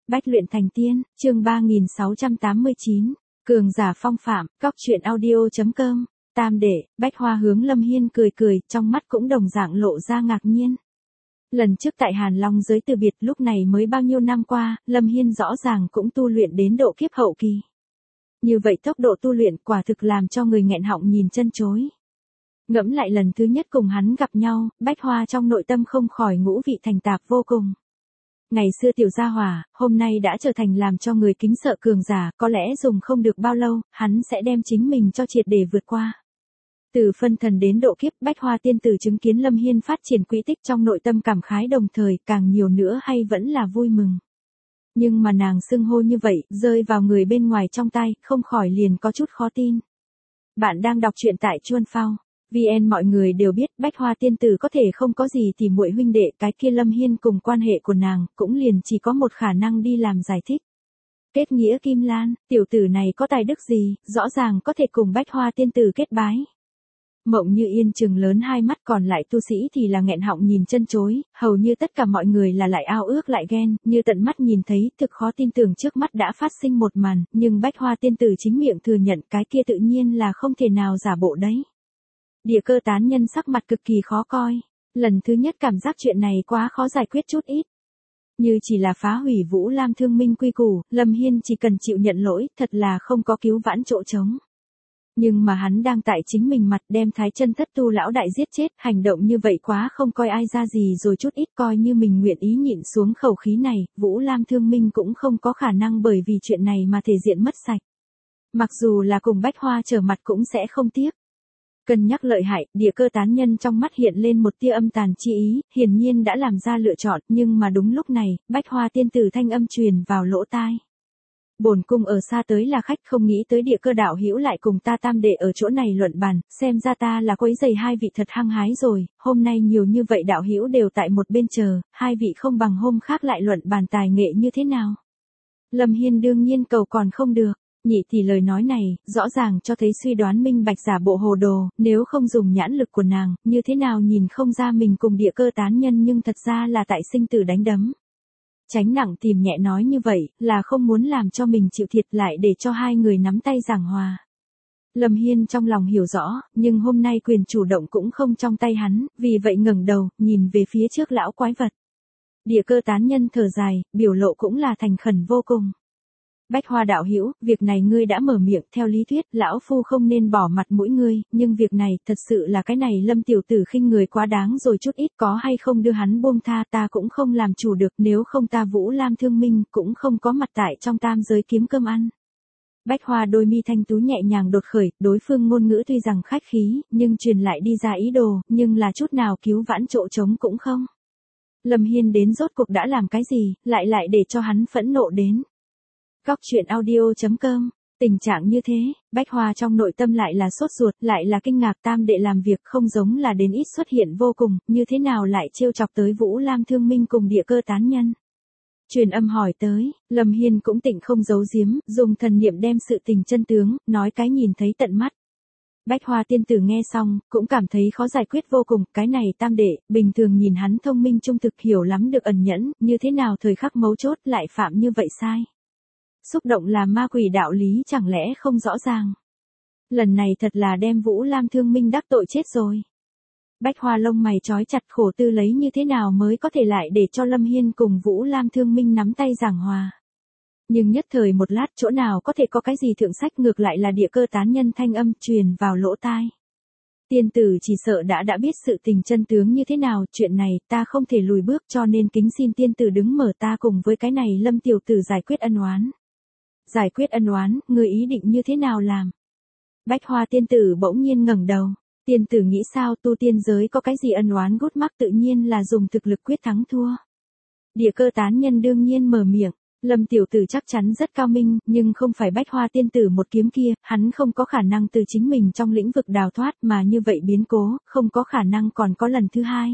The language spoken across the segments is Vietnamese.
Bách luyện thành tiên, chương 3689, cường giả phong phạm, cóc truyện audio.com, tam đệ, Bách Hoa hướng Lâm Hiên cười cười, trong mắt cũng đồng dạng lộ ra ngạc nhiên. Lần trước tại Hàn Long giới từ biệt lúc này mới bao nhiêu năm qua, Lâm Hiên rõ ràng cũng tu luyện đến độ kiếp hậu kỳ. Như vậy tốc độ tu luyện quả thực làm cho người nghẹn họng nhìn chân chối. Ngẫm lại lần thứ nhất cùng hắn gặp nhau, Bách Hoa trong nội tâm không khỏi ngũ vị thành tạp vô cùng. Ngày xưa tiểu gia hỏa, hôm nay đã trở thành làm cho người kính sợ cường giả, có lẽ dùng không được bao lâu, hắn sẽ đem chính mình cho triệt để vượt qua. Từ phân thần đến độ kiếp, Bách Hoa tiên tử chứng kiến Lâm Hiên phát triển quỹ tích trong nội tâm cảm khái đồng thời, càng nhiều nữa hay vẫn là vui mừng. Nhưng mà nàng xưng hô như vậy, rơi vào người bên ngoài trong tai, không khỏi liền có chút khó tin. Bạn đang đọc truyện tại Chuan Phao. VN mọi người đều biết Bách Hoa tiên tử có thể không có gì thì muội huynh đệ, cái kia Lâm Hiên cùng quan hệ của nàng cũng liền chỉ có một khả năng đi làm giải thích. Kết nghĩa Kim Lan, tiểu tử này có tài đức gì, rõ ràng có thể cùng Bách Hoa tiên tử kết bái. Mộng Như Yên trừng lớn hai mắt, còn lại tu sĩ thì là nghẹn họng nhìn chân chối, hầu như tất cả mọi người là lại ao ước lại ghen, như tận mắt nhìn thấy, thực khó tin tưởng trước mắt đã phát sinh một màn, nhưng Bách Hoa tiên tử chính miệng thừa nhận cái kia tự nhiên là không thể nào giả bộ đấy. Địa Cơ tán nhân sắc mặt cực kỳ khó coi, lần thứ nhất cảm giác chuyện này quá khó giải quyết chút ít. Như chỉ là phá hủy Vũ Lam thương minh quy củ, Lâm Hiên chỉ cần chịu nhận lỗi, thật là không có cứu vãn chỗ trống. Nhưng mà hắn đang tại chính mình mặt đem Thái Chân Thất Tu lão đại giết chết, hành động như vậy quá không coi ai ra gì rồi chút ít coi như mình nguyện ý nhịn xuống khẩu khí này, Vũ Lam thương minh cũng không có khả năng bởi vì chuyện này mà thể diện mất sạch. Mặc dù là cùng Bách Hoa trở mặt cũng sẽ không tiếc. Cân nhắc lợi hại, Địa Cơ tán nhân trong mắt hiện lên một tia âm tàn chi ý, hiển nhiên đã làm ra lựa chọn, nhưng mà đúng lúc này, Bách Hoa tiên tử thanh âm truyền vào lỗ tai. Bổn cung ở xa tới là khách, không nghĩ tới Địa Cơ đạo hữu lại cùng ta tam đệ ở chỗ này luận bàn, xem ra ta là quấy rầy hai vị thật hăng hái rồi, hôm nay nhiều như vậy đạo hữu đều tại một bên chờ, hai vị không bằng hôm khác lại luận bàn tài nghệ như thế nào. Lâm Hiên đương nhiên cầu còn không được. Nhị tỷ lời nói này, rõ ràng cho thấy suy đoán minh bạch giả bộ hồ đồ, nếu không dùng nhãn lực của nàng, như thế nào nhìn không ra mình cùng Địa Cơ tán nhân nhưng thật ra là tại sinh tử đánh đấm. Tránh nặng tìm nhẹ nói như vậy, là không muốn làm cho mình chịu thiệt lại để cho hai người nắm tay giảng hòa. Lâm Hiên trong lòng hiểu rõ, nhưng hôm nay quyền chủ động cũng không trong tay hắn, vì vậy ngẩng đầu, nhìn về phía trước lão quái vật. Địa Cơ tán nhân thở dài, biểu lộ cũng là thành khẩn vô cùng. Bách Hoa đạo hữu, việc này ngươi đã mở miệng, theo lý thuyết, lão phu không nên bỏ mặt mũi ngươi, nhưng việc này, thật sự là cái này Lâm tiểu tử khinh người quá đáng rồi chút ít, có hay không đưa hắn buông tha ta cũng không làm chủ được, nếu không ta Vũ Lam thương minh, cũng không có mặt tại trong tam giới kiếm cơm ăn. Bách Hoa đôi mi thanh tú nhẹ nhàng đột khởi, đối phương ngôn ngữ tuy rằng khách khí, nhưng truyền lại đi ra ý đồ, nhưng là chút nào cứu vãn chỗ trống cũng không. Lâm Hiên đến rốt cuộc đã làm cái gì, lại để cho hắn phẫn nộ đến. Cóc truyện audio.com, tình trạng như thế, Bách Hoa trong nội tâm lại là sốt ruột, lại là kinh ngạc tam đệ làm việc không giống là đến ít xuất hiện vô cùng, như thế nào lại trêu chọc tới Vũ Lam thương minh cùng Địa Cơ tán nhân. Truyền âm hỏi tới, Lâm Hiên cũng tịnh không giấu giếm, dùng thần niệm đem sự tình chân tướng, nói cái nhìn thấy tận mắt. Bách Hoa tiên tử nghe xong, cũng cảm thấy khó giải quyết vô cùng, cái này tam đệ, bình thường nhìn hắn thông minh trung thực hiểu lắm được ẩn nhẫn, như thế nào thời khắc mấu chốt lại phạm như vậy sai. Xúc động là ma quỷ đạo lý chẳng lẽ không rõ ràng. Lần này thật là đem Vũ Lam thương minh đắc tội chết rồi. Bách Hoa lông mày trói chặt khổ tư lấy như thế nào mới có thể lại để cho Lâm Hiên cùng Vũ Lam thương minh nắm tay giảng hòa. Nhưng nhất thời một lát chỗ nào có thể có cái gì thượng sách, ngược lại là Địa Cơ tán nhân thanh âm truyền vào lỗ tai. Tiên tử chỉ sợ đã biết sự tình chân tướng như thế nào, chuyện này ta không thể lùi bước cho nên kính xin tiên tử đứng mở ta cùng với cái này Lâm tiểu tử giải quyết ân oán. Giải quyết ân oán, ngươi ý định như thế nào làm? Bách Hoa tiên tử bỗng nhiên ngẩng đầu, tiên tử nghĩ sao, tu tiên giới có cái gì ân oán gút mắc, tự nhiên là dùng thực lực quyết thắng thua. Địa Cơ tán nhân đương nhiên mở miệng, Lâm tiểu tử chắc chắn rất cao minh, nhưng không phải Bách Hoa tiên tử một kiếm kia, hắn không có khả năng từ chính mình trong lĩnh vực đào thoát, mà như vậy biến cố, không có khả năng còn có lần thứ hai.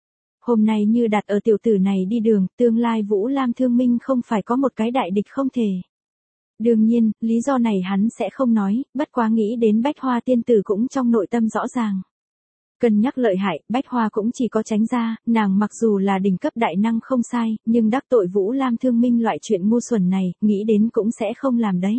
Hôm nay như đặt ở tiểu tử này đi đường, tương lai Vũ Lam thương minh không phải có một cái đại địch không thể. Đương nhiên, lý do này hắn sẽ không nói, bất quá nghĩ đến Bách Hoa tiên tử cũng trong nội tâm rõ ràng. Cân nhắc lợi hại, Bách Hoa cũng chỉ có tránh ra, nàng mặc dù là đỉnh cấp đại năng không sai, nhưng đắc tội Vũ Lam Thương Minh loại chuyện ngu xuẩn này, nghĩ đến cũng sẽ không làm đấy.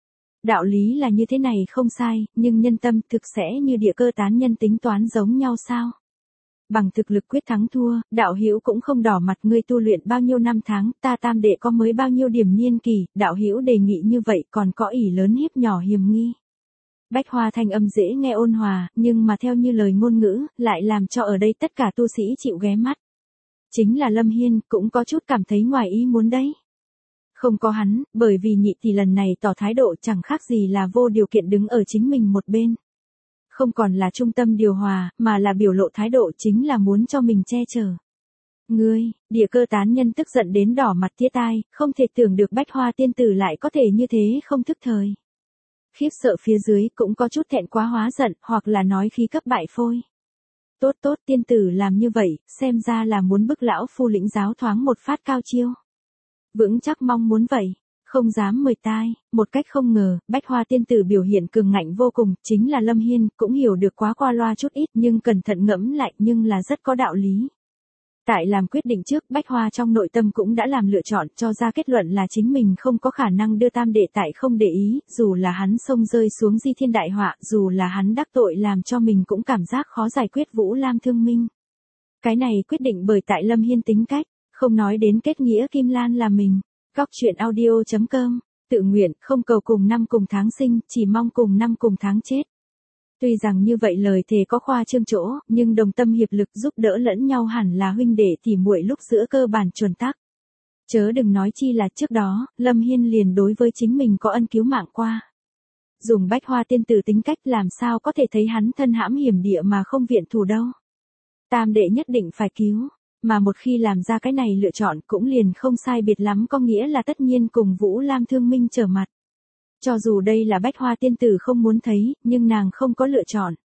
Đạo lý là như thế này không sai, nhưng nhân tâm thực sẽ như địa cơ tán nhân tính toán giống nhau sao? Bằng thực lực quyết thắng thua, đạo hữu cũng không đỏ mặt, ngươi tu luyện bao nhiêu năm tháng, ta tam đệ có mới bao nhiêu điểm niên kỳ, đạo hữu đề nghị như vậy còn có ỷ lớn hiếp nhỏ hiềm nghi. Bách Hoa thanh âm dễ nghe ôn hòa, nhưng mà theo như lời ngôn ngữ, lại làm cho ở đây tất cả tu sĩ chịu ghé mắt. Chính là Lâm Hiên, cũng có chút cảm thấy ngoài ý muốn đấy. Không có hắn, bởi vì nhị tỷ lần này tỏ thái độ chẳng khác gì là vô điều kiện đứng ở chính mình một bên. Không còn là trung tâm điều hòa, mà là biểu lộ thái độ chính là muốn cho mình che chở. Ngươi, địa cơ tán nhân tức giận đến đỏ mặt tía tai, không thể tưởng được Bách Hoa tiên tử lại có thể như thế không thức thời. Khiếp sợ phía dưới cũng có chút thẹn quá hóa giận, hoặc là nói khí cấp bại phôi. Tốt tốt, tiên tử làm như vậy, xem ra là muốn bức lão phu lĩnh giáo thoáng một phát cao chiêu. Vững chắc mong muốn vậy, không dám mời tai, một cách không ngờ, Bách Hoa tiên tử biểu hiện cường ngạnh vô cùng, chính là Lâm Hiên, cũng hiểu được quá qua loa chút ít nhưng cẩn thận ngẫm lại nhưng là rất có đạo lý. Tại làm quyết định trước, Bách Hoa trong nội tâm cũng đã làm lựa chọn, cho ra kết luận là chính mình không có khả năng đưa tam đệ tại không để ý, dù là hắn xông rơi xuống di thiên đại họa, dù là hắn đắc tội làm cho mình cũng cảm giác khó giải quyết Vũ Lam Thương Minh. Cái này quyết định bởi tại Lâm Hiên tính cách, không nói đến kết nghĩa Kim Lan là mình. Góc truyện audio.com, tự nguyện, không cầu cùng năm cùng tháng sinh, chỉ mong cùng năm cùng tháng chết. Tuy rằng như vậy lời thề có khoa trương chỗ, nhưng đồng tâm hiệp lực giúp đỡ lẫn nhau hẳn là huynh đệ tỉ muội lúc giữa cơ bản chuẩn tắc. Chớ đừng nói chi là trước đó, Lâm Hiên liền đối với chính mình có ân cứu mạng qua. Dùng Bách Hoa tiên tử tính cách làm sao có thể thấy hắn thân hãm hiểm địa mà không viện thủ đâu. Tam đệ nhất định phải cứu, mà một khi làm ra cái này lựa chọn cũng liền không sai biệt lắm, có nghĩa là tất nhiên cùng Vũ Lam Thương Minh trở mặt. Cho dù đây là Bách Hoa tiên tử không muốn thấy, nhưng nàng không có lựa chọn.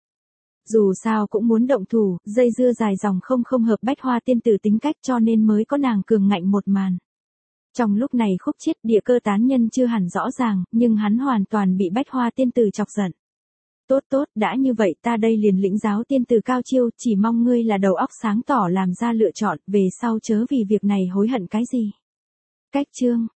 Dù sao cũng muốn động thủ, dây dưa dài dòng không hợp Bách Hoa tiên tử tính cách, cho nên mới có nàng cường ngạnh một màn. Trong lúc này khúc chiết địa cơ tán nhân chưa hẳn rõ ràng, nhưng hắn hoàn toàn bị Bách Hoa tiên tử chọc giận. Tốt tốt, đã như vậy ta đây liền lĩnh giáo tiên tử cao chiêu, chỉ mong ngươi là đầu óc sáng tỏ làm ra lựa chọn, về sau chớ vì việc này hối hận cái gì. Cách chương